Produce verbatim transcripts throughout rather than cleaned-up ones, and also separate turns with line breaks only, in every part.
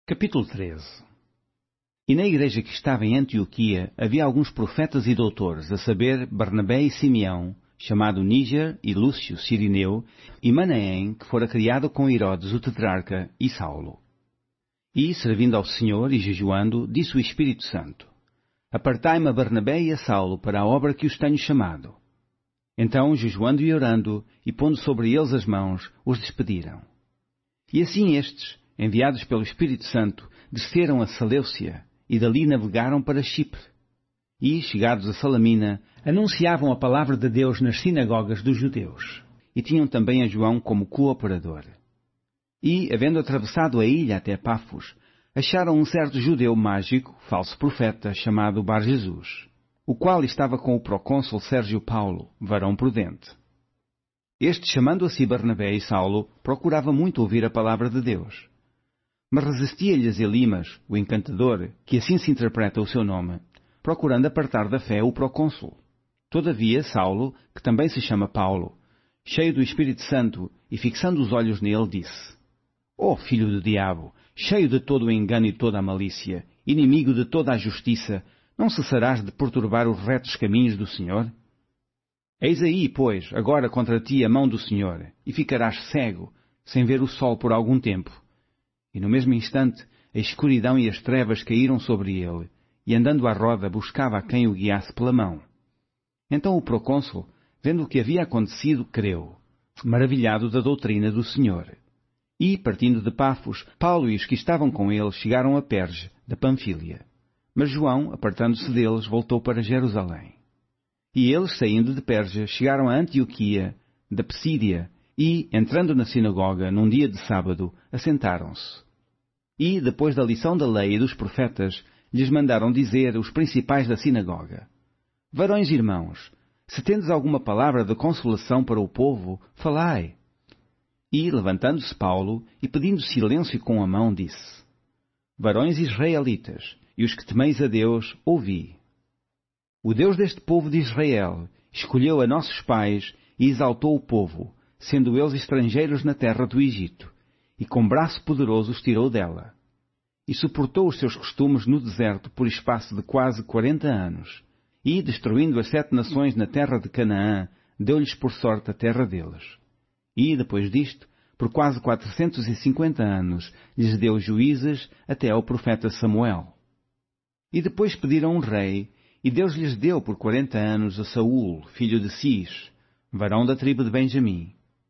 Capítulo treze. E na igreja que estava em Antioquia havia alguns profetas e doutores, a saber, Barnabé e Simeão, chamado Níger e Lúcio Cirineu, e Manaém, que fora criado com Herodes o tetrarca, e Saulo. E, servindo ao Senhor e jejuando, disse o Espírito Santo: Apartai-me a Barnabé e a Saulo para a obra que os tenho chamado. Então, jejuando e orando, e pondo sobre eles as mãos, os despediram. E assim estes, enviados pelo Espírito Santo, desceram a Seleucia, e dali navegaram para Chipre. E, chegados a Salamina, anunciavam a palavra de Deus nas sinagogas dos judeus. E tinham também a João como cooperador. E, havendo atravessado a ilha até Pafos, acharam um certo judeu mágico, falso profeta, chamado Bar-Jesus, o qual estava com o procônsul Sérgio Paulo, varão prudente. Este, chamando a si Barnabé e Saulo, procurava muito ouvir a palavra de Deus. Mas resistia-lhes Elimas, o encantador, que assim se interpreta o seu nome, procurando apartar da fé o procônsul. Todavia, Saulo, que também se chama Paulo, cheio do Espírito Santo e fixando os olhos nele, disse: Ó filho do diabo, cheio de todo o engano e toda a malícia, inimigo de toda a justiça, não cessarás de perturbar os retos caminhos do Senhor? Eis aí, pois, agora contra ti a mão do Senhor, e ficarás cego, sem ver o sol por algum tempo. E no mesmo instante, a escuridão e as trevas caíram sobre ele, e andando à roda buscava a quem o guiasse pela mão. Então o procônsul, vendo o que havia acontecido, creu, maravilhado da doutrina do Senhor. E, partindo de Pafos, Paulo e os que estavam com ele chegaram a Perge, da Panfília. Mas João, apartando-se deles, voltou para Jerusalém. E eles, saindo de Perge, chegaram a Antioquia, da Psídia, e, entrando na sinagoga, num dia de sábado, assentaram-se. E, depois da lição da lei e dos profetas, lhes mandaram dizer os principais da sinagoga: Varões irmãos, se tendes alguma palavra de consolação para o povo, falai. E, levantando-se Paulo, e pedindo silêncio com a mão, disse: Varões israelitas, e os que temeis a Deus, ouvi. O Deus deste povo de Israel escolheu a nossos pais e exaltou o povo, sendo eles estrangeiros na terra do Egito, e com braço poderoso os tirou dela. E suportou os seus costumes no deserto por espaço de quase quarenta anos, e, destruindo as sete nações na terra de Canaã, deu-lhes por sorte a terra deles. E, depois disto, por quase quatrocentos e cinquenta anos, lhes deu juízes até ao profeta Samuel. E depois pediram um rei, e Deus lhes deu por quarenta anos a Saúl, filho de Cis, varão da tribo de Benjamim.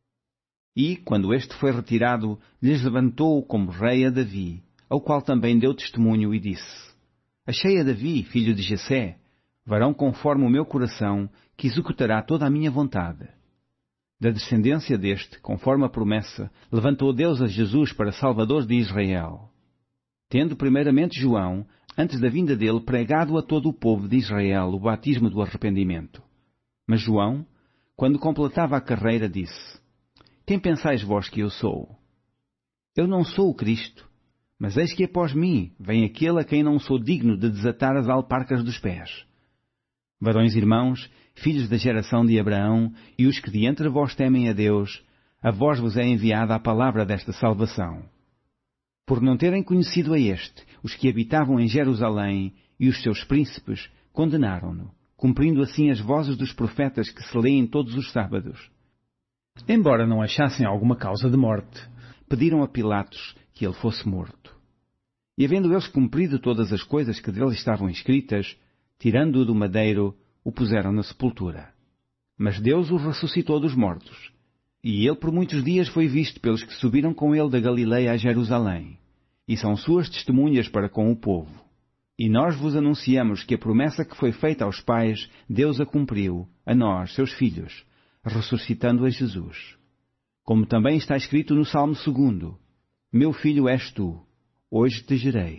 E, quando este foi retirado, lhes levantou como rei a Davi, ao qual também deu testemunho e disse: Achei a Davi, filho de Jessé, varão conforme o meu coração, que executará toda a minha vontade. Da descendência deste, conforme a promessa, levantou Deus a Jesus para Salvador de Israel. Tendo primeiramente João, antes da vinda dele, pregado a todo o povo de Israel o batismo do arrependimento. Mas João, quando completava a carreira, disse: Quem pensais vós que eu sou? Eu não sou o Cristo, mas eis que após mim vem aquele a quem não sou digno de desatar as alparcas dos pés. Varões irmãos, filhos da geração de Abraão, e os que de entre vós temem a Deus, a vós vos é enviada a palavra desta salvação. Por não terem conhecido a este, os que habitavam em Jerusalém e os seus príncipes condenaram-no, cumprindo assim as vozes dos profetas que se leem todos os sábados. Embora não achassem alguma causa de morte, pediram a Pilatos que ele fosse morto. E havendo eles cumprido todas as coisas que dele estavam escritas, tirando-o do madeiro, o puseram na sepultura. Mas Deus o ressuscitou dos mortos. E ele por muitos dias foi visto pelos que subiram com ele da Galileia a Jerusalém. E são suas testemunhas para com o povo. E nós vos anunciamos que a promessa que foi feita aos pais, Deus a cumpriu, a nós, seus filhos, ressuscitando a Jesus. Como também está escrito no Salmo segundo: Meu filho és tu, hoje te gerei.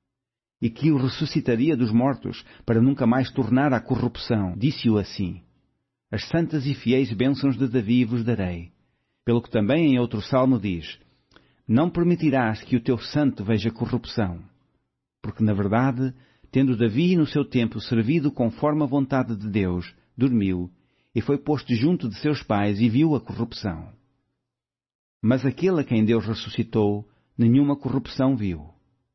E que o ressuscitaria dos mortos, para nunca mais tornar à corrupção, disse-o assim: As santas e fiéis bênçãos de Davi vos darei. Pelo que também em outro salmo diz: Não permitirás que o teu santo veja corrupção. Porque, na verdade, tendo Davi no seu tempo servido conforme a vontade de Deus, dormiu, e foi posto junto de seus pais e viu a corrupção. Mas aquele a quem Deus ressuscitou, nenhuma corrupção viu.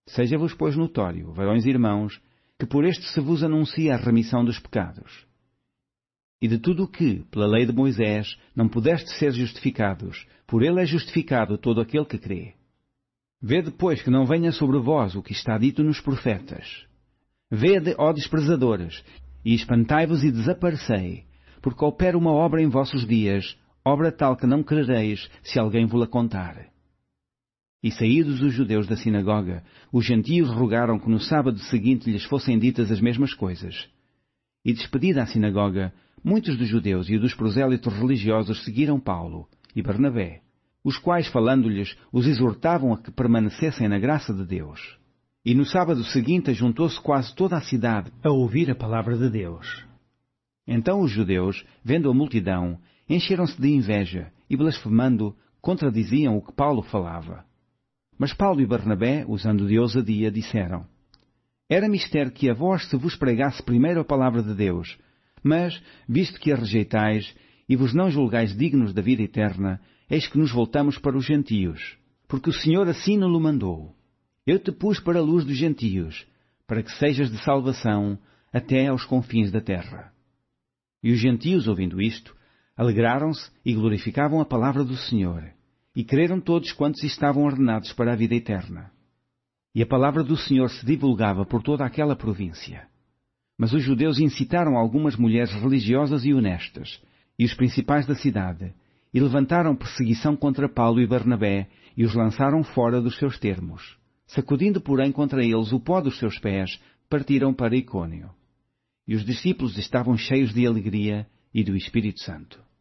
Seja-vos, pois, notório, varões e irmãos, que por este se vos anuncia a remissão dos pecados. E de tudo o que, pela lei de Moisés, não pudeste ser justificados, por ele é justificado todo aquele que crê. Vede, pois, que não venha sobre vós o que está dito nos profetas. Vede, ó desprezadores, e espantai-vos e desaparecei, porque opera uma obra em vossos dias, obra tal que não crereis se alguém vos-la contar. E saídos os judeus da sinagoga, os gentios rogaram que no sábado seguinte lhes fossem ditas as mesmas coisas. E despedida a sinagoga, muitos dos judeus e dos prosélitos religiosos seguiram Paulo e Barnabé, os quais, falando-lhes, os exortavam a que permanecessem na graça de Deus. E no sábado seguinte juntou-se quase toda a cidade a ouvir a palavra de Deus. Então os judeus, vendo a multidão, encheram-se de inveja e, blasfemando, contradiziam o que Paulo falava. Mas Paulo e Barnabé, usando de ousadia, disseram: Era mister que a vós se vos pregasse primeiro a palavra de Deus, mas, visto que a rejeitais e vos não julgais dignos da vida eterna, eis que nos voltamos para os gentios, porque o Senhor assim nos mandou. Eu te pus para a luz dos gentios, para que sejas de salvação até aos confins da terra. E os gentios, ouvindo isto, alegraram-se e glorificavam a palavra do Senhor, e creram todos quantos estavam ordenados para a vida eterna. E a palavra do Senhor se divulgava por toda aquela província. Mas os judeus incitaram algumas mulheres religiosas e honestas, e os principais da cidade, e levantaram perseguição contra Paulo e Barnabé, e os lançaram fora dos seus termos. Sacudindo, porém, contra eles o pó dos seus pés, partiram para Icônio. E os discípulos estavam cheios de alegria e do Espírito Santo.